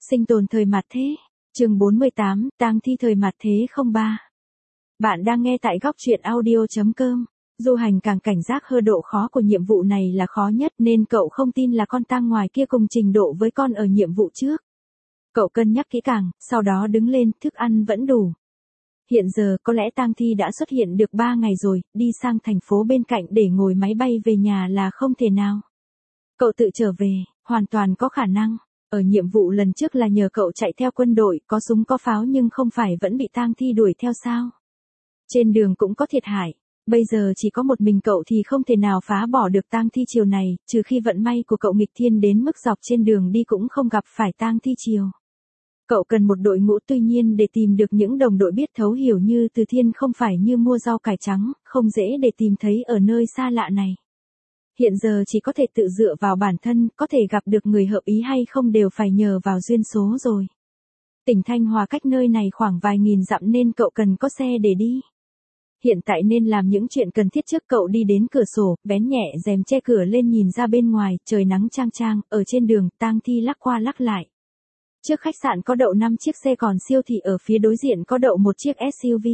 Sinh tồn thời mạt thế. Chương 48, tang thi thời mạt thế 03. Bạn đang nghe tại góc truyện audio.com. Du Hành càng cảnh giác hơn độ khó của nhiệm vụ này là khó nhất nên cậu không tin là con tang ngoài kia cùng trình độ với con ở nhiệm vụ trước. Cậu cân nhắc kỹ càng, sau đó đứng lên, thức ăn vẫn đủ. Hiện giờ có lẽ tang thi đã xuất hiện được 3 ngày rồi, đi sang thành phố bên cạnh để ngồi máy bay về nhà là không thể nào. Cậu tự trở về, hoàn toàn có khả năng. Ở nhiệm vụ lần trước là nhờ cậu chạy theo quân đội, có súng có pháo nhưng không phải vẫn bị tang thi đuổi theo sao? Trên đường cũng có thiệt hại. Bây giờ chỉ có một mình cậu thì không thể nào phá bỏ được tang thi chiều này, trừ khi vận may của cậu nghịch thiên đến mức dọc trên đường đi cũng không gặp phải tang thi chiều. Cậu cần một đội ngũ, tuy nhiên để tìm được những đồng đội biết thấu hiểu như Từ Thiên không phải như mua rau cải trắng, không dễ để tìm thấy ở nơi xa lạ này. Hiện giờ chỉ có thể tự dựa vào bản thân, có thể gặp được người hợp ý hay không đều phải nhờ vào duyên số rồi. Tỉnh Thanh Hòa cách nơi này khoảng vài nghìn dặm nên cậu cần có xe để đi. Hiện tại nên làm những chuyện cần thiết trước. Cậu đi đến cửa sổ, vén nhẹ rèm che cửa lên nhìn ra bên ngoài, trời nắng chang chang, ở trên đường, tang thi lắc qua lắc lại. Trước khách sạn có đậu 5 chiếc xe, còn siêu thị ở phía đối diện có đậu một chiếc SUV.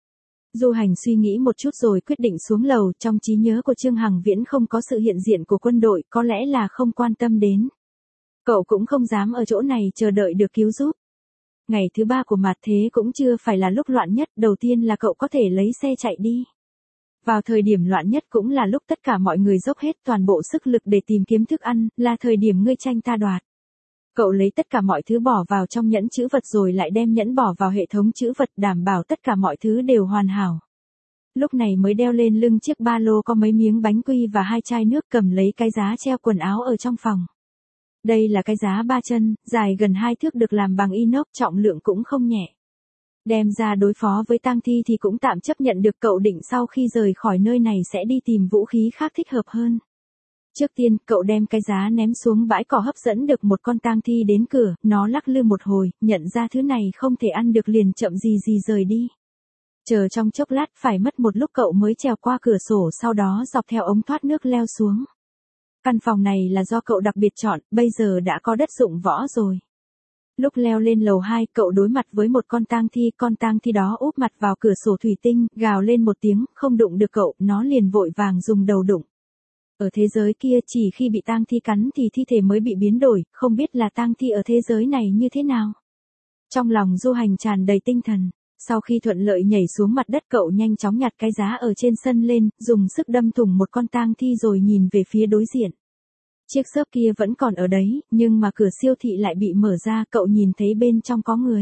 Du Hành suy nghĩ một chút rồi quyết định xuống lầu, trong trí nhớ của Trương Hằng Viễn không có sự hiện diện của quân đội, có lẽ là không quan tâm đến. Cậu cũng không dám ở chỗ này chờ đợi được cứu giúp. Ngày thứ 3 của mạt thế cũng chưa phải là lúc loạn nhất, đầu tiên là cậu có thể lấy xe chạy đi. Vào thời điểm loạn nhất cũng là lúc tất cả mọi người dốc hết toàn bộ sức lực để tìm kiếm thức ăn, là thời điểm ngươi tranh ta đoạt. Cậu lấy tất cả mọi thứ bỏ vào trong nhẫn trữ vật rồi lại đem nhẫn bỏ vào hệ thống trữ vật, đảm bảo tất cả mọi thứ đều hoàn hảo. Lúc này mới đeo lên lưng chiếc ba lô có mấy miếng bánh quy và 2 chai nước, cầm lấy cái giá treo quần áo ở trong phòng. Đây là cái giá 3 chân, dài gần 2 thước, được làm bằng inox, trọng lượng cũng không nhẹ. Đem ra đối phó với tang thi thì cũng tạm chấp nhận được. Cậu định sau khi rời khỏi nơi này sẽ đi tìm vũ khí khác thích hợp hơn. Trước tiên, cậu đem cái giá ném xuống bãi cỏ, hấp dẫn được một con tang thi đến cửa, nó lắc lư một hồi, nhận ra thứ này không thể ăn được liền chậm gì rời đi. Chờ trong chốc lát, phải mất một lúc cậu mới trèo qua cửa sổ, sau đó dọc theo ống thoát nước leo xuống. Căn phòng này là do cậu đặc biệt chọn, bây giờ đã có đất dụng võ rồi. Lúc leo lên lầu 2, cậu đối mặt với một con tang thi đó úp mặt vào cửa sổ thủy tinh, gào lên một tiếng, không đụng được cậu, nó liền vội vàng dùng đầu đụng. Ở thế giới kia chỉ khi bị tang thi cắn thì thi thể mới bị biến đổi, không biết là tang thi ở thế giới này như thế nào. Trong lòng Du Hành tràn đầy tinh thần, sau khi thuận lợi nhảy xuống mặt đất, cậu nhanh chóng nhặt cái giá ở trên sân lên, dùng sức đâm thủng một con tang thi rồi nhìn về phía đối diện. Chiếc xốp kia vẫn còn ở đấy, nhưng mà cửa siêu thị lại bị mở ra, cậu nhìn thấy bên trong có người.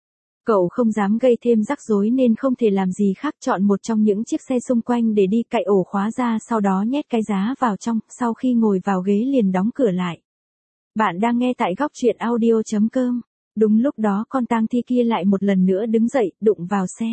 Cậu không dám gây thêm rắc rối nên không thể làm gì khác, chọn một trong những chiếc xe xung quanh để đi, cạy ổ khóa ra, sau đó nhét cái giá vào trong, sau khi ngồi vào ghế liền đóng cửa lại. Bạn đang nghe tại góc truyện audio.com. Đúng lúc đó con tang thi kia lại một lần nữa đứng dậy, đụng vào xe.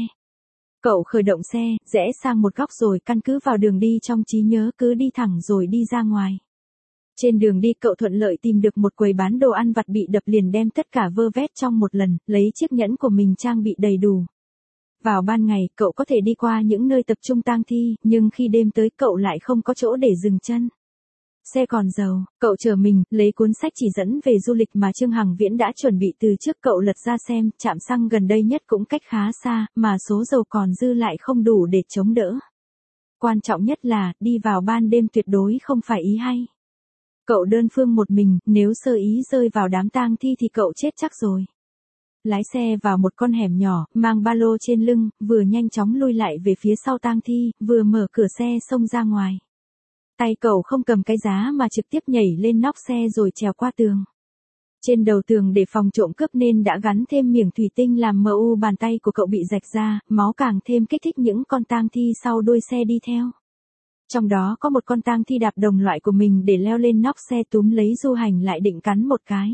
Cậu khởi động xe, rẽ sang một góc rồi căn cứ vào đường đi trong trí nhớ cứ đi thẳng rồi đi ra ngoài. Trên đường đi cậu thuận lợi tìm được một quầy bán đồ ăn vặt bị đập, liền đem tất cả vơ vét trong một lần, lấy chiếc nhẫn của mình trang bị đầy đủ. Vào ban ngày cậu có thể đi qua những nơi tập trung tang thi, nhưng khi đêm tới cậu lại không có chỗ để dừng chân. Xe còn dầu, cậu chờ mình, lấy cuốn sách chỉ dẫn về du lịch mà Trương Hằng Viễn đã chuẩn bị từ trước, cậu lật ra xem, trạm xăng gần đây nhất cũng cách khá xa, mà số dầu còn dư lại không đủ để chống đỡ. Quan trọng nhất là, đi vào ban đêm tuyệt đối không phải ý hay. Cậu đơn phương một mình, nếu sơ ý rơi vào đám tang thi thì cậu chết chắc rồi. Lái xe vào một con hẻm nhỏ, mang ba lô trên lưng, vừa nhanh chóng lui lại về phía sau tang thi, vừa mở cửa xe xông ra ngoài. Tay cậu không cầm cái giá mà trực tiếp nhảy lên nóc xe rồi trèo qua tường. Trên đầu tường để phòng trộm cướp nên đã gắn thêm miếng thủy tinh làm mờ u bàn tay của cậu bị rạch ra, máu càng thêm kích thích những con tang thi sau đuôi xe đi theo. Trong đó có một con tang thi đạp đồng loại của mình để leo lên nóc xe, túm lấy Du Hành lại định cắn một cái.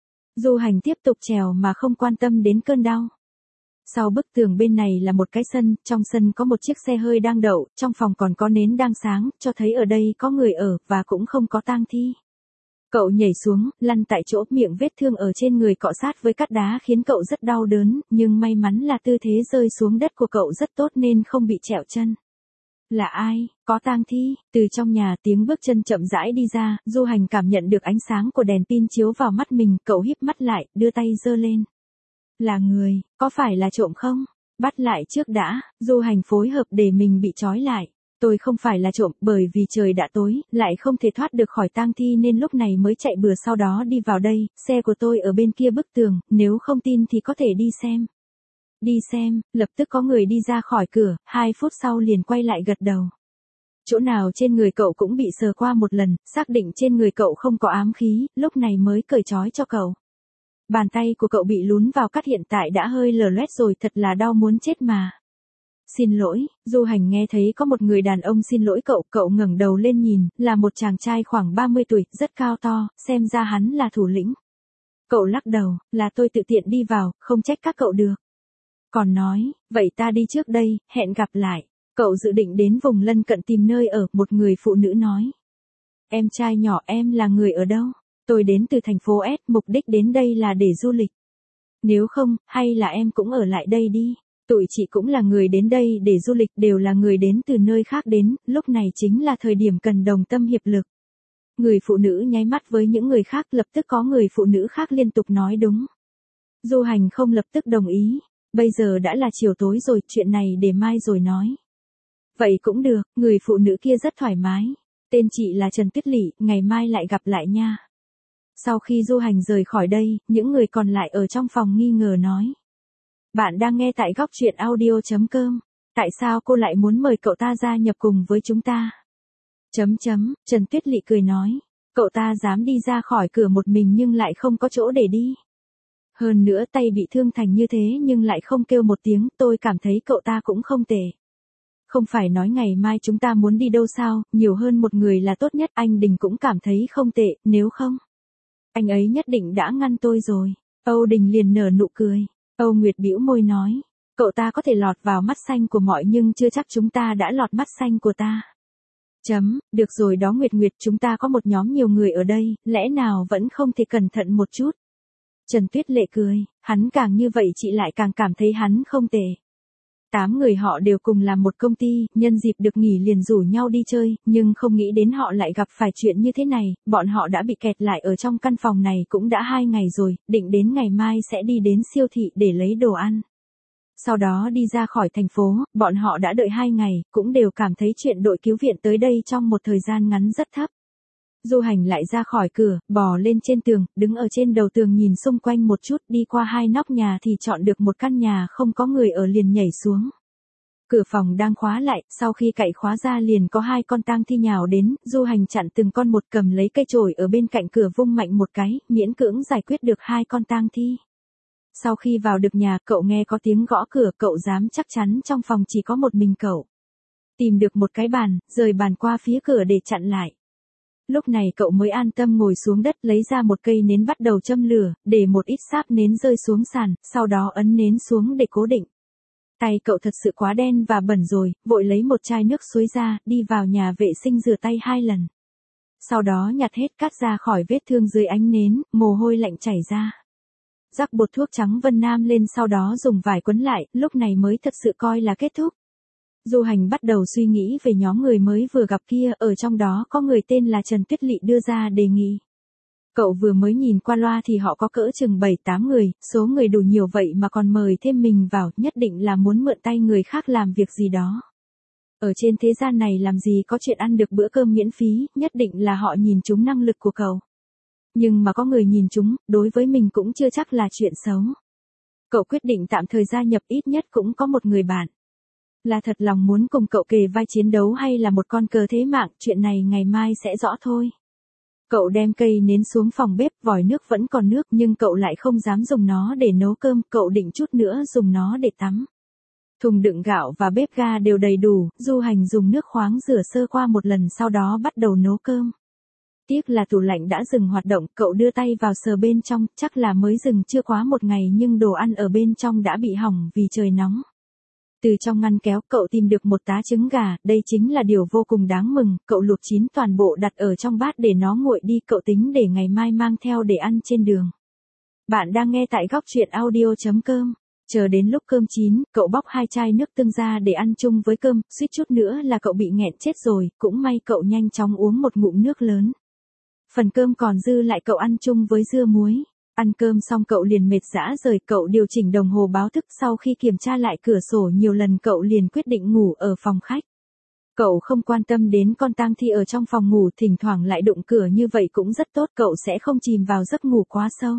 Du Hành tiếp tục trèo mà không quan tâm đến cơn đau. Sau bức tường bên này là một cái sân, trong sân có một chiếc xe hơi đang đậu, trong phòng còn có nến đang sáng, cho thấy ở đây có người ở, và cũng không có tang thi. Cậu nhảy xuống, lăn tại chỗ, miệng vết thương ở trên người cọ sát với cát đá khiến cậu rất đau đớn, nhưng may mắn là tư thế rơi xuống đất của cậu rất tốt nên không bị trẹo chân. Là ai, có tang thi? Từ trong nhà tiếng bước chân chậm rãi đi ra, Du Hành cảm nhận được ánh sáng của đèn pin chiếu vào mắt mình, cậu híp mắt lại, đưa tay giơ lên. Là người, có phải là trộm không? Bắt lại trước đã, Du Hành phối hợp để mình bị trói lại. Tôi không phải là trộm, bởi vì trời đã tối, lại không thể thoát được khỏi tang thi nên lúc này mới chạy bừa sau đó đi vào đây, xe của tôi ở bên kia bức tường, nếu không tin thì có thể đi xem. Đi xem, lập tức có người đi ra khỏi cửa, 2 phút sau liền quay lại gật đầu. Chỗ nào trên người cậu cũng bị sờ qua một lần, xác định trên người cậu không có ám khí, lúc này mới cởi trói cho cậu. Bàn tay của cậu bị lún vào cắt hiện tại đã hơi lở loét rồi, thật là đau muốn chết mà. Xin lỗi, Du Hành nghe thấy có một người đàn ông xin lỗi cậu ngẩng đầu lên nhìn, là một chàng trai khoảng 30 tuổi, rất cao to, xem ra hắn là thủ lĩnh. Cậu lắc đầu, là tôi tự tiện đi vào, không trách các cậu được. Còn nói, vậy ta đi trước đây, hẹn gặp lại. Cậu dự định đến vùng lân cận tìm nơi ở, một người phụ nữ nói. Em trai nhỏ, em là người ở đâu? Tôi đến từ thành phố S, mục đích đến đây là để du lịch. Nếu không, hay là em cũng ở lại đây đi. Tụi chị cũng là người đến đây để du lịch, đều là người đến từ nơi khác đến, lúc này chính là thời điểm cần đồng tâm hiệp lực. Người phụ nữ nháy mắt với những người khác, lập tức có người phụ nữ khác liên tục nói đúng. Du Hành không lập tức đồng ý. Bây giờ đã là chiều tối rồi, chuyện này để mai rồi nói. Vậy cũng được, người phụ nữ kia rất thoải mái. Tên chị là Trần Tuyết Lị, ngày mai lại gặp lại nha. Sau khi Du Hành rời khỏi đây, những người còn lại ở trong phòng nghi ngờ nói. Bạn đang nghe tại góc truyện audio.com. Tại sao cô lại muốn mời cậu ta gia nhập cùng với chúng ta? Trần Tuyết Lị cười nói. Cậu ta dám đi ra khỏi cửa một mình nhưng lại không có chỗ để đi. Hơn nữa tay bị thương thành như thế nhưng lại không kêu một tiếng, tôi cảm thấy cậu ta cũng không tệ. Không phải nói ngày mai chúng ta muốn đi đâu sao, nhiều hơn một người là tốt nhất, anh Đình cũng cảm thấy không tệ, nếu không. Anh ấy nhất định đã ngăn tôi rồi. Âu Đình liền nở nụ cười. Âu Nguyệt bĩu môi nói. Cậu ta có thể lọt vào mắt xanh của mọi nhưng chưa chắc chúng ta đã lọt mắt xanh của ta. Được rồi đó Nguyệt, chúng ta có một nhóm nhiều người ở đây, lẽ nào vẫn không thể cẩn thận một chút. Trần Tuyết Lệ cười, hắn càng như vậy chị lại càng cảm thấy hắn không tệ. 8 người họ đều cùng làm một công ty, nhân dịp được nghỉ liền rủ nhau đi chơi, nhưng không nghĩ đến họ lại gặp phải chuyện như thế này, bọn họ đã bị kẹt lại ở trong căn phòng này cũng đã 2 ngày rồi, định đến ngày mai sẽ đi đến siêu thị để lấy đồ ăn. Sau đó đi ra khỏi thành phố, bọn họ đã đợi 2 ngày, cũng đều cảm thấy chuyện đội cứu viện tới đây trong một thời gian ngắn rất thấp. Du Hành lại ra khỏi cửa, bò lên trên tường, đứng ở trên đầu tường nhìn xung quanh một chút, đi qua 2 nóc nhà thì chọn được một căn nhà không có người ở liền nhảy xuống. Cửa phòng đang khóa lại, sau khi cậy khóa ra liền có 2 con tang thi nhào đến, Du Hành chặn từng con một, cầm lấy cây chổi ở bên cạnh cửa vung mạnh một cái, miễn cưỡng giải quyết được 2 con tang thi. Sau khi vào được nhà, cậu nghe có tiếng gõ cửa, cậu dám chắc chắn trong phòng chỉ có một mình cậu. Tìm được một cái bàn, rời bàn qua phía cửa để chặn lại. Lúc này cậu mới an tâm ngồi xuống đất, lấy ra một cây nến bắt đầu châm lửa, để một ít sáp nến rơi xuống sàn, sau đó ấn nến xuống để cố định. Tay cậu thật sự quá đen và bẩn rồi, vội lấy một chai nước suối ra, đi vào nhà vệ sinh rửa tay 2 lần. Sau đó nhặt hết cát ra khỏi vết thương dưới ánh nến, mồ hôi lạnh chảy ra. Rắc bột thuốc trắng Vân Nam lên, sau đó dùng vải quấn lại, lúc này mới thật sự coi là kết thúc. Du Hành bắt đầu suy nghĩ về nhóm người mới vừa gặp kia, ở trong đó có người tên là Trần Tuyết Lị đưa ra đề nghị. Cậu vừa mới nhìn qua loa thì họ có cỡ chừng 7-8 người, số người đủ nhiều vậy mà còn mời thêm mình vào, nhất định là muốn mượn tay người khác làm việc gì đó. Ở trên thế gian này làm gì có chuyện ăn được bữa cơm miễn phí, nhất định là họ nhìn trúng năng lực của cậu. Nhưng mà có người nhìn trúng, đối với mình cũng chưa chắc là chuyện xấu. Cậu quyết định tạm thời gia nhập, ít nhất cũng có một người bạn. Là thật lòng muốn cùng cậu kề vai chiến đấu hay là một con cờ thế mạng, chuyện này ngày mai sẽ rõ thôi. Cậu đem cây nến xuống phòng bếp, vòi nước vẫn còn nước nhưng cậu lại không dám dùng nó để nấu cơm, cậu định chút nữa dùng nó để tắm. Thùng đựng gạo và bếp ga đều đầy đủ, Du Hành dùng nước khoáng rửa sơ qua một lần sau đó bắt đầu nấu cơm. Tiếc là tủ lạnh đã dừng hoạt động, cậu đưa tay vào sờ bên trong, chắc là mới dừng chưa quá 1 ngày nhưng đồ ăn ở bên trong đã bị hỏng vì trời nóng. Từ trong ngăn kéo, cậu tìm được một tá trứng gà, đây chính là điều vô cùng đáng mừng, cậu luộc chín toàn bộ đặt ở trong bát để nó nguội đi, cậu tính để ngày mai mang theo để ăn trên đường. Bạn đang nghe tại góc truyện audio.com. Chờ đến lúc cơm chín, cậu bóc 2 chai nước tương ra để ăn chung với cơm, suýt chút nữa là cậu bị nghẹn chết rồi, cũng may cậu nhanh chóng uống một ngụm nước lớn. Phần cơm còn dư lại cậu ăn chung với dưa muối. Ăn cơm xong cậu liền mệt rã rời, cậu điều chỉnh đồng hồ báo thức, sau khi kiểm tra lại cửa sổ nhiều lần cậu liền quyết định ngủ ở phòng khách. Cậu không quan tâm đến con tang thi ở trong phòng ngủ, thỉnh thoảng lại đụng cửa như vậy cũng rất tốt, cậu sẽ không chìm vào giấc ngủ quá sâu.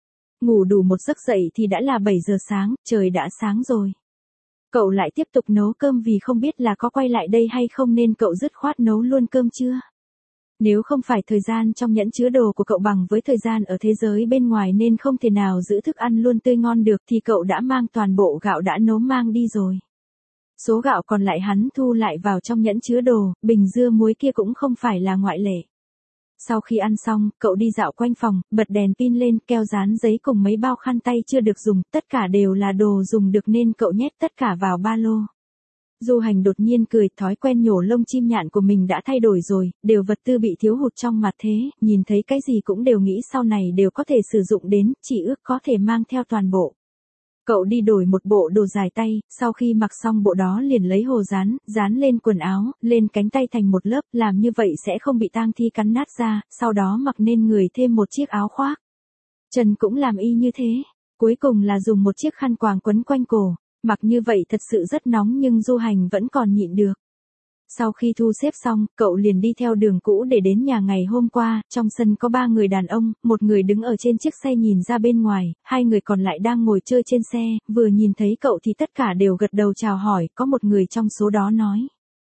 Ngủ đủ một giấc dậy thì đã là 7 giờ sáng, trời đã sáng rồi. Cậu lại tiếp tục nấu cơm vì không biết là có quay lại đây hay không nên cậu dứt khoát nấu luôn cơm trưa. Nếu không phải thời gian trong nhẫn chứa đồ của cậu bằng với thời gian ở thế giới bên ngoài nên không thể nào giữ thức ăn luôn tươi ngon được thì cậu đã mang toàn bộ gạo đã nấu mang đi rồi. Số gạo còn lại hắn thu lại vào trong nhẫn chứa đồ, bình dưa muối kia cũng không phải là ngoại lệ. Sau khi ăn xong, cậu đi dạo quanh phòng, bật đèn pin lên, keo dán giấy cùng mấy bao khăn tay chưa được dùng, tất cả đều là đồ dùng được nên cậu nhét tất cả vào ba lô. Du Hành đột nhiên cười, thói quen nhổ lông chim nhạn của mình đã thay đổi rồi, đều vật tư bị thiếu hụt trong mặt thế, nhìn thấy cái gì cũng đều nghĩ sau này đều có thể sử dụng đến, chỉ ước có thể mang theo toàn bộ. Cậu đi đổi một bộ đồ dài tay, sau khi mặc xong bộ đó liền lấy hồ dán lên quần áo, lên cánh tay thành một lớp, làm như vậy sẽ không bị tang thi cắn nát ra, sau đó mặc nên người thêm một chiếc áo khoác. Chân cũng làm y như thế, cuối cùng là dùng một chiếc khăn quàng quấn quanh cổ, mặc như vậy thật sự rất nóng nhưng Du Hành vẫn còn nhịn được. Sau khi thu xếp xong, cậu liền đi theo đường cũ để đến nhà ngày hôm qua, trong sân có 3 người đàn ông, một người đứng ở trên chiếc xe nhìn ra bên ngoài, 2 người còn lại đang ngồi chơi trên xe, vừa nhìn thấy cậu thì tất cả đều gật đầu chào hỏi, có một người trong số đó nói.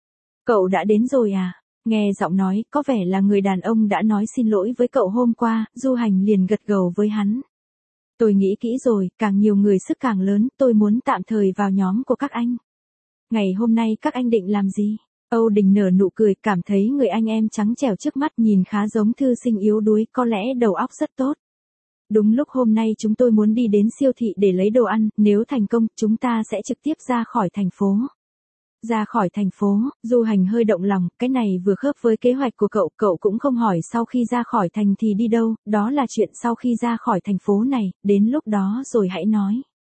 Cậu đã đến rồi à? Nghe giọng nói, có vẻ là người đàn ông đã nói xin lỗi với cậu hôm qua, Du Hành liền gật gđầu với hắn. Tôi nghĩ kỹ rồi, càng nhiều người sức càng lớn, tôi muốn tạm thời vào nhóm của các anh. Ngày hôm nay các anh định làm gì? Âu Đình nở nụ cười, cảm thấy người anh em trắng trẻo trước mắt nhìn khá giống thư sinh yếu đuối, có lẽ đầu óc rất tốt. Đúng lúc hôm nay chúng tôi muốn đi đến siêu thị để lấy đồ ăn, nếu thành công, chúng ta sẽ trực tiếp ra khỏi thành phố. Ra khỏi thành phố, Du Hành hơi động lòng, cái này vừa khớp với kế hoạch của cậu cũng không hỏi sau khi ra khỏi thành thì đi đâu, đó là chuyện sau khi ra khỏi thành phố này, đến lúc đó rồi hãy nói.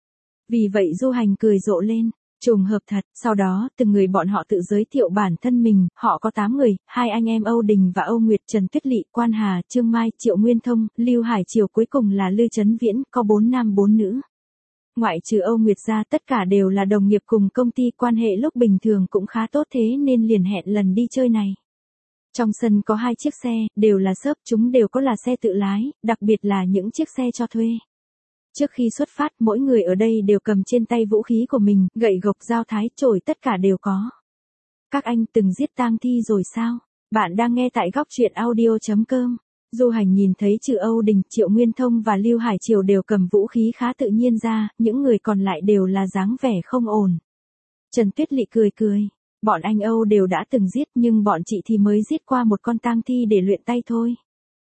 Vì vậy Du Hành cười rộ lên. Trùng hợp thật, sau đó, từng người bọn họ tự giới thiệu bản thân mình, họ có 8 người, 2 anh em Âu Đình và Âu Nguyệt, Trần Tuyết Lị, Quan Hà, Trương Mai, Triệu Nguyên Thông, Lưu Hải Triều, cuối cùng là Lư Chấn Viễn, có 4 nam 4 nữ. Ngoại trừ Âu Nguyệt ra tất cả đều là đồng nghiệp cùng công ty, quan hệ lúc bình thường cũng khá tốt thế nên liền hẹn lần đi chơi này. Trong sân có 2 chiếc xe, đều là xốp, chúng đều có là xe tự lái, đặc biệt là những chiếc xe cho thuê. Trước khi xuất phát, mỗi người ở đây đều cầm trên tay vũ khí của mình, gậy gộc, dao thái, chổi, tất cả đều có. Các anh từng giết tang thi rồi sao? Bạn đang nghe tại góc truyện audio.com. Du Hành nhìn thấy trừ Âu Đình, Triệu Nguyên Thông và Lưu Hải Triều đều cầm vũ khí khá tự nhiên ra, những người còn lại đều là dáng vẻ không ổn. Trần Tuyết Lị cười cười. Bọn anh Âu đều đã từng giết nhưng bọn chị thì mới giết qua một con tang thi để luyện tay thôi.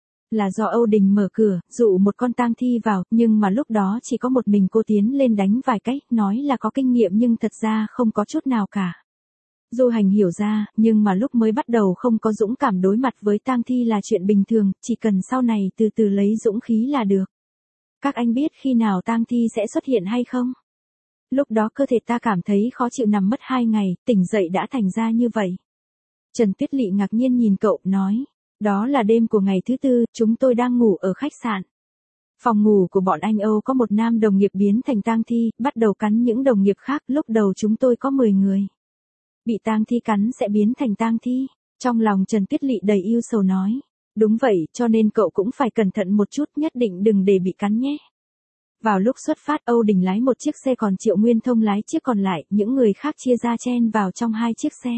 Là do Âu Đình mở cửa, dụ một con tang thi vào, nhưng mà lúc đó chỉ có một mình cô tiến lên đánh vài cái, nói là có kinh nghiệm nhưng thật ra không có chút nào cả. Du Hành hiểu ra, nhưng mà lúc mới bắt đầu không có dũng cảm đối mặt với tang thi là chuyện bình thường, chỉ cần sau này từ từ lấy dũng khí là được. Các anh biết khi nào tang thi sẽ xuất hiện hay không? Lúc đó cơ thể ta cảm thấy khó chịu nằm mất 2 ngày, tỉnh dậy đã thành ra như vậy. Trần Tuyết Lị ngạc nhiên nhìn cậu, nói. Đó là đêm của ngày thứ 4, chúng tôi đang ngủ ở khách sạn. Phòng ngủ của bọn anh Âu có một nam đồng nghiệp biến thành tang thi, bắt đầu cắn những đồng nghiệp khác, lúc đầu chúng tôi có 10 người. Bị tang thi cắn sẽ biến thành tang thi. Trong lòng Trần Tuyết Lị đầy yêu sầu nói. Đúng vậy, cho nên cậu cũng phải cẩn thận một chút, nhất định đừng để bị cắn nhé. Vào lúc xuất phát, Âu Đình lái một chiếc xe còn Triệu Nguyên Thông lái chiếc còn lại, những người khác chia ra chen vào trong 2 chiếc xe.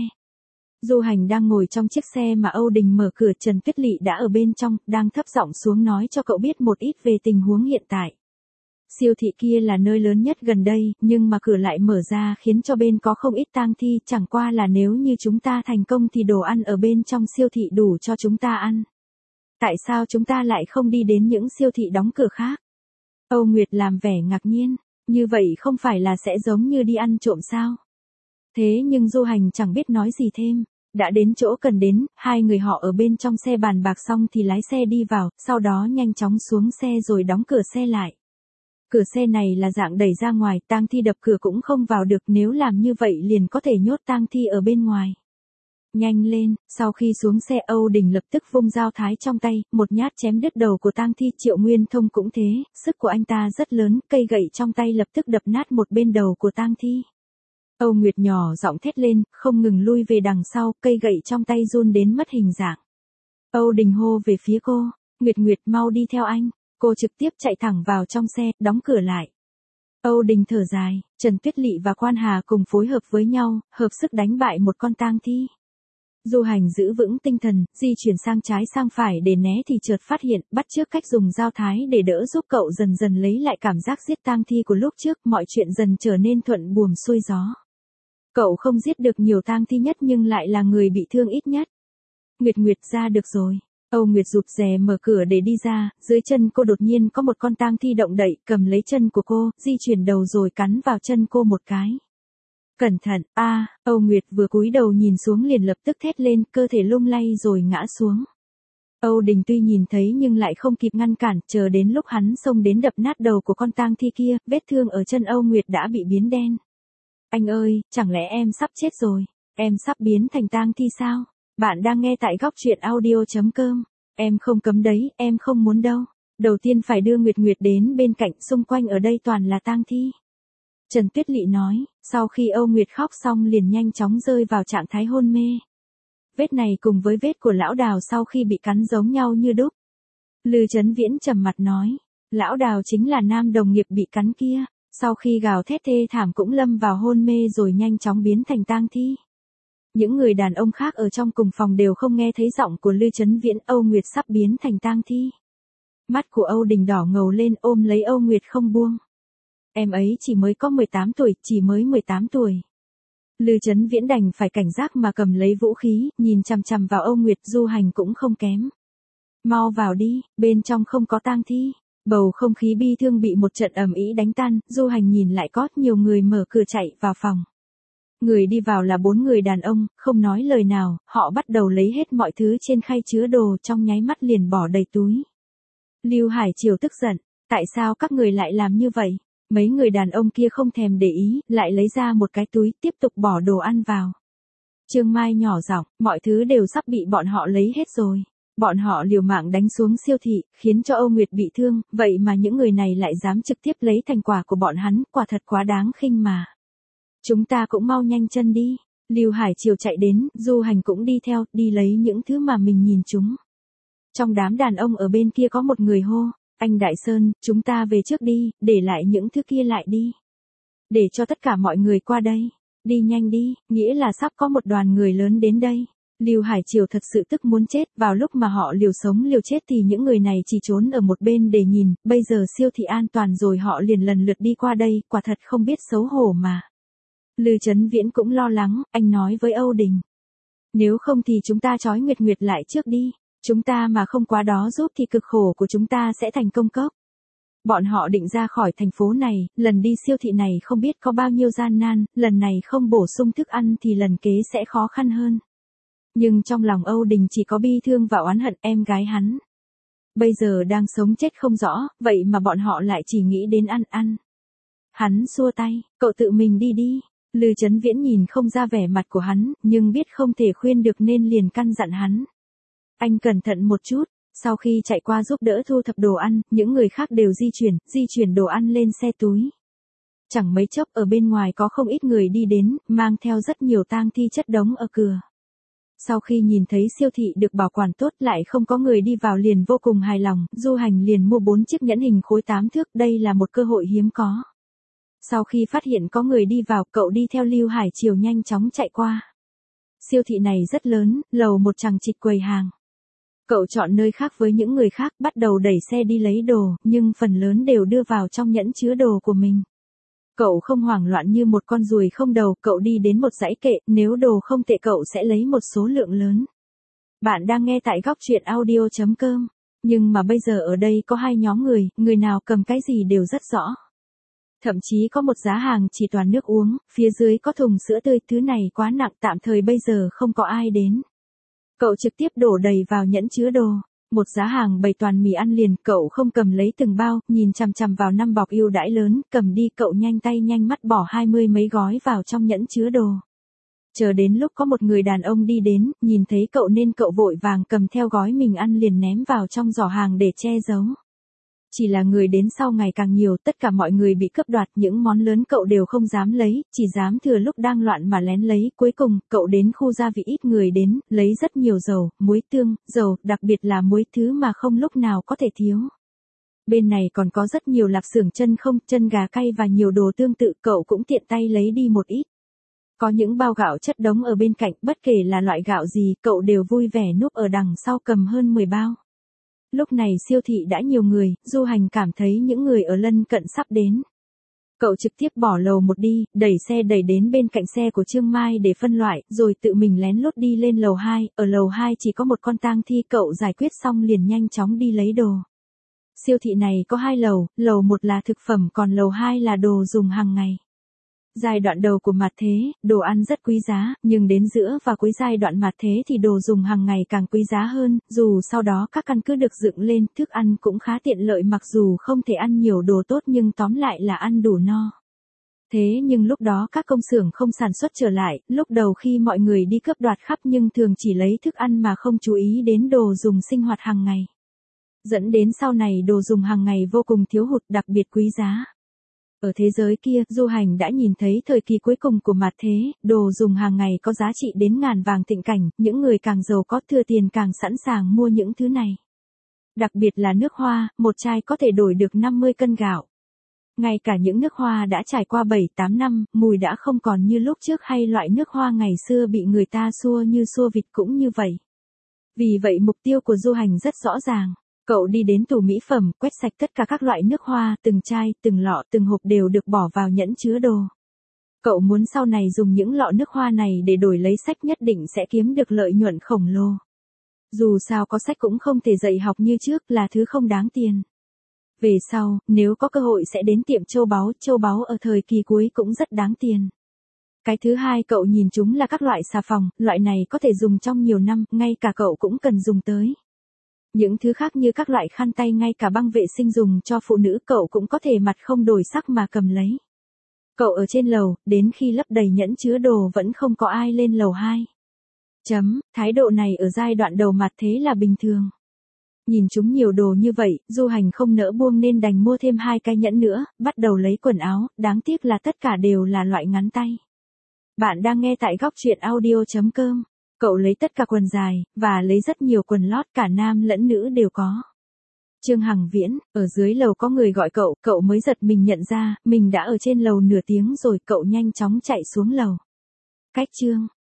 Du Hành đang ngồi trong chiếc xe mà Âu Đình mở cửa, Trần Tuyết Lị đã ở bên trong, đang thấp giọng xuống nói cho cậu biết một ít về tình huống hiện tại. Siêu thị kia là nơi lớn nhất gần đây, nhưng mà cửa lại mở ra khiến cho bên có không ít tang thi, chẳng qua là nếu như chúng ta thành công thì đồ ăn ở bên trong siêu thị đủ cho chúng ta ăn. Tại sao chúng ta lại không đi đến những siêu thị đóng cửa khác? Âu Nguyệt làm vẻ ngạc nhiên, như vậy không phải là sẽ giống như đi ăn trộm sao? Thế nhưng Du Hành chẳng biết nói gì thêm. Đã đến chỗ cần đến, 2 người họ ở bên trong xe bàn bạc xong thì lái xe đi vào, sau đó nhanh chóng xuống xe rồi đóng cửa xe lại. Cửa xe này là dạng đẩy ra ngoài, tang thi đập cửa cũng không vào được, nếu làm như vậy liền có thể nhốt tang thi ở bên ngoài. Nhanh lên, sau khi xuống xe Âu Đình lập tức vung dao thái trong tay, một nhát chém đứt đầu của tang thi. Triệu Nguyên Thông cũng thế, sức của anh ta rất lớn, cây gậy trong tay lập tức đập nát một bên đầu của tang thi. Âu Nguyệt nhỏ giọng thét lên, không ngừng lui về đằng sau, cây gậy trong tay run đến mất hình dạng. Âu Đình hô về phía cô, Nguyệt Nguyệt mau đi theo anh. Cô trực tiếp chạy thẳng vào trong xe, đóng cửa lại. Âu Đình thở dài, Trần Tuyết Lị và Quan Hà cùng phối hợp với nhau, hợp sức đánh bại một con tang thi. Du Hành giữ vững tinh thần, di chuyển sang trái sang phải để né thì chợt phát hiện, bắt chước cách dùng dao thái để đỡ giúp cậu dần dần lấy lại cảm giác giết tang thi của lúc trước, mọi chuyện dần trở nên thuận buồm xuôi gió. Cậu không giết được nhiều tang thi nhất nhưng lại là người bị thương ít nhất. Nguyệt Nguyệt ra được rồi. Âu Nguyệt rụt rè mở cửa để đi ra, dưới chân cô đột nhiên có một con tang thi động đậy, cầm lấy chân của cô, di chuyển đầu rồi cắn vào chân cô một cái. Cẩn thận, Âu Nguyệt vừa cúi đầu nhìn xuống liền lập tức thét lên, cơ thể lung lay rồi ngã xuống. Âu Đình tuy nhìn thấy nhưng lại không kịp ngăn cản, chờ đến lúc hắn xông đến đập nát đầu của con tang thi kia, vết thương ở chân Âu Nguyệt đã bị biến đen. Anh ơi, chẳng lẽ em sắp chết rồi? Em sắp biến thành tang thi sao? Bạn đang nghe tại góc truyện audio.com. Em không cấm đấy, em không muốn đâu. Đầu tiên phải đưa Nguyệt Nguyệt đến bên cạnh, xung quanh ở đây toàn là tang thi. Trần Tuyết Lị nói, sau khi Âu Nguyệt khóc xong liền nhanh chóng rơi vào trạng thái hôn mê. Vết này cùng với vết của lão Đào sau khi bị cắn giống nhau như đúc. Lư Chấn Viễn trầm mặt nói, lão Đào chính là nam đồng nghiệp bị cắn kia, sau khi gào thét thê thảm cũng lâm vào hôn mê rồi nhanh chóng biến thành tang thi. Những người đàn ông khác ở trong cùng phòng đều không nghe thấy giọng của Lư Chấn Viễn, Âu Nguyệt sắp biến thành tang thi. Mắt của Âu Đình đỏ ngầu lên, ôm lấy Âu Nguyệt không buông. Em ấy chỉ mới có 18 tuổi, chỉ mới 18 tuổi. Lư Chấn Viễn đành phải cảnh giác mà cầm lấy vũ khí, nhìn chằm chằm vào Âu Nguyệt. Du Hành cũng không kém. Mau vào đi, bên trong không có tang thi. Bầu không khí bi thương bị một trận ầm ĩ đánh tan, Du Hành nhìn lại có nhiều người mở cửa chạy vào phòng. Người đi vào là 4 người đàn ông, không nói lời nào, họ bắt đầu lấy hết mọi thứ trên khay chứa đồ, trong nháy mắt liền bỏ đầy túi. Lưu Hải Triều tức giận, tại sao các người lại làm như vậy? Mấy người đàn ông kia không thèm để ý, lại lấy ra một cái túi, tiếp tục bỏ đồ ăn vào. Trương Mai nhỏ giọng, mọi thứ đều sắp bị bọn họ lấy hết rồi. Bọn họ liều mạng đánh xuống siêu thị, khiến cho Âu Nguyệt bị thương, vậy mà những người này lại dám trực tiếp lấy thành quả của bọn hắn, quả thật quá đáng khinh mà. Chúng ta cũng mau nhanh chân đi. Lưu Hải Triều chạy đến, Du Hành cũng đi theo, đi lấy những thứ mà mình nhìn chúng. Trong đám đàn ông ở bên kia có một người hô, anh Đại Sơn, chúng ta về trước đi, để lại những thứ kia lại đi. Để cho tất cả mọi người qua đây. Đi nhanh đi, nghĩa là sắp có một đoàn người lớn đến đây. Lưu Hải Triều thật sự tức muốn chết, vào lúc mà họ liều sống liều chết thì những người này chỉ trốn ở một bên để nhìn, bây giờ siêu thị an toàn rồi họ liền lần lượt đi qua đây, quả thật không biết xấu hổ mà. Lư Chấn Viễn cũng lo lắng, anh nói với Âu Đình. Nếu không thì chúng ta trói Nguyệt Nguyệt lại trước đi, chúng ta mà không qua đó giúp thì cực khổ của chúng ta sẽ thành công cốc. Bọn họ định ra khỏi thành phố này, lần đi siêu thị này không biết có bao nhiêu gian nan, lần này không bổ sung thức ăn thì lần kế sẽ khó khăn hơn. Nhưng trong lòng Âu Đình chỉ có bi thương và oán hận em gái hắn. Bây giờ đang sống chết không rõ, vậy mà bọn họ lại chỉ nghĩ đến ăn. Hắn xua tay, cậu tự mình đi đi. Lư Chấn Viễn nhìn không ra vẻ mặt của hắn, nhưng biết không thể khuyên được nên liền căn dặn hắn. Anh cẩn thận một chút, sau khi chạy qua giúp đỡ thu thập đồ ăn, những người khác đều di chuyển đồ ăn lên xe túi. Chẳng mấy chốc ở bên ngoài có không ít người đi đến, mang theo rất nhiều tang thi chất đống ở cửa. Sau khi nhìn thấy siêu thị được bảo quản tốt lại không có người đi vào liền vô cùng hài lòng, Du Hành liền mua 4 chiếc nhẫn hình khối 8 thước, đây là một cơ hội hiếm có. Sau khi phát hiện có người đi vào, cậu đi theo Lưu Hải Triều nhanh chóng chạy qua. Siêu thị này rất lớn, lầu một chằng chịt quầy hàng. Cậu chọn nơi khác với những người khác, bắt đầu đẩy xe đi lấy đồ, nhưng phần lớn đều đưa vào trong nhẫn chứa đồ của mình. Cậu không hoảng loạn như một con ruồi không đầu, cậu đi đến một dãy kệ, nếu đồ không tệ cậu sẽ lấy một số lượng lớn. Bạn đang nghe tại góc truyện audio.com, nhưng mà bây giờ ở đây có 2 nhóm người, người nào cầm cái gì đều rất rõ. Thậm chí có một giá hàng chỉ toàn nước uống, phía dưới có thùng sữa tươi, thứ này quá nặng tạm thời bây giờ không có ai đến. Cậu trực tiếp đổ đầy vào nhẫn chứa đồ. Một giá hàng bày toàn mì ăn liền, cậu không cầm lấy từng bao, nhìn chằm chằm vào 5 bọc ưu đãi lớn, cầm đi cậu nhanh tay nhanh mắt bỏ 20 mấy gói vào trong nhẫn chứa đồ. Chờ đến lúc có một người đàn ông đi đến, nhìn thấy cậu nên cậu vội vàng cầm theo gói mình ăn liền ném vào trong giỏ hàng để che giấu. Chỉ là người đến sau ngày càng nhiều, tất cả mọi người bị cướp đoạt, những món lớn cậu đều không dám lấy, chỉ dám thừa lúc đang loạn mà lén lấy. Cuối cùng, cậu đến khu gia vị ít người đến, lấy rất nhiều dầu, muối tương, dầu, đặc biệt là muối, thứ mà không lúc nào có thể thiếu. Bên này còn có rất nhiều lạp xưởng chân không, chân gà cay và nhiều đồ tương tự, cậu cũng tiện tay lấy đi một ít. Có những bao gạo chất đống ở bên cạnh, bất kể là loại gạo gì, cậu đều vui vẻ núp ở đằng sau cầm hơn 10 bao. Lúc này siêu thị đã nhiều người, Du Hành cảm thấy những người ở lân cận sắp đến. Cậu trực tiếp bỏ lầu 1 đi, đẩy xe đẩy đến bên cạnh xe của Trương Mai để phân loại, rồi tự mình lén lút đi lên lầu 2, ở lầu 2 chỉ có một con tang thi, cậu giải quyết xong liền nhanh chóng đi lấy đồ. Siêu thị này có 2 lầu, lầu 1 là thực phẩm còn lầu 2 là đồ dùng hàng ngày. Giai đoạn đầu của mặt thế, đồ ăn rất quý giá, nhưng đến giữa và cuối giai đoạn mặt thế thì đồ dùng hàng ngày càng quý giá hơn, dù sau đó các căn cứ được dựng lên, thức ăn cũng khá tiện lợi mặc dù không thể ăn nhiều đồ tốt nhưng tóm lại là ăn đủ no. Thế nhưng lúc đó các công xưởng không sản xuất trở lại, lúc đầu khi mọi người đi cướp đoạt khắp nhưng thường chỉ lấy thức ăn mà không chú ý đến đồ dùng sinh hoạt hàng ngày. Dẫn đến sau này đồ dùng hàng ngày vô cùng thiếu hụt, đặc biệt quý giá. Ở thế giới kia, Du Hành đã nhìn thấy thời kỳ cuối cùng của mặt thế, đồ dùng hàng ngày có giá trị đến ngàn vàng thịnh cảnh, những người càng giàu có thừa tiền càng sẵn sàng mua những thứ này. Đặc biệt là nước hoa, một chai có thể đổi được 50 cân gạo. Ngay cả những nước hoa đã trải qua 7-8 năm, mùi đã không còn như lúc trước hay loại nước hoa ngày xưa bị người ta xua như xua vịt cũng như vậy. Vì vậy mục tiêu của Du Hành rất rõ ràng. Cậu đi đến tủ mỹ phẩm, quét sạch tất cả các loại nước hoa, từng chai, từng lọ, từng hộp đều được bỏ vào nhẫn chứa đồ. Cậu muốn sau này dùng những lọ nước hoa này để đổi lấy sách nhất định sẽ kiếm được lợi nhuận khổng lồ. Dù sao có sách cũng không thể dạy học như trước, là thứ không đáng tiền. Về sau, nếu có cơ hội sẽ đến tiệm châu báu ở thời kỳ cuối cũng rất đáng tiền. Cái thứ hai cậu nhìn chúng là các loại xà phòng, loại này có thể dùng trong nhiều năm, ngay cả cậu cũng cần dùng tới. Những thứ khác như các loại khăn tay ngay cả băng vệ sinh dùng cho phụ nữ cậu cũng có thể mặt không đổi sắc mà cầm lấy. Cậu ở trên lầu, đến khi lấp đầy nhẫn chứa đồ vẫn không có ai lên lầu 2. Thái độ này ở giai đoạn đầu mặt thế là bình thường. Nhìn chúng nhiều đồ như vậy, Du Hành không nỡ buông nên đành mua thêm 2 cái nhẫn nữa, bắt đầu lấy quần áo, đáng tiếc là tất cả đều là loại ngắn tay. Bạn đang nghe tại Góc Chuyện Audio.com. Cậu lấy tất cả quần dài, và lấy rất nhiều quần lót cả nam lẫn nữ đều có. Trương Hằng Viễn, ở dưới lầu có người gọi cậu mới giật mình nhận ra, mình đã ở trên lầu nửa tiếng rồi, cậu nhanh chóng chạy xuống lầu. Cách Trương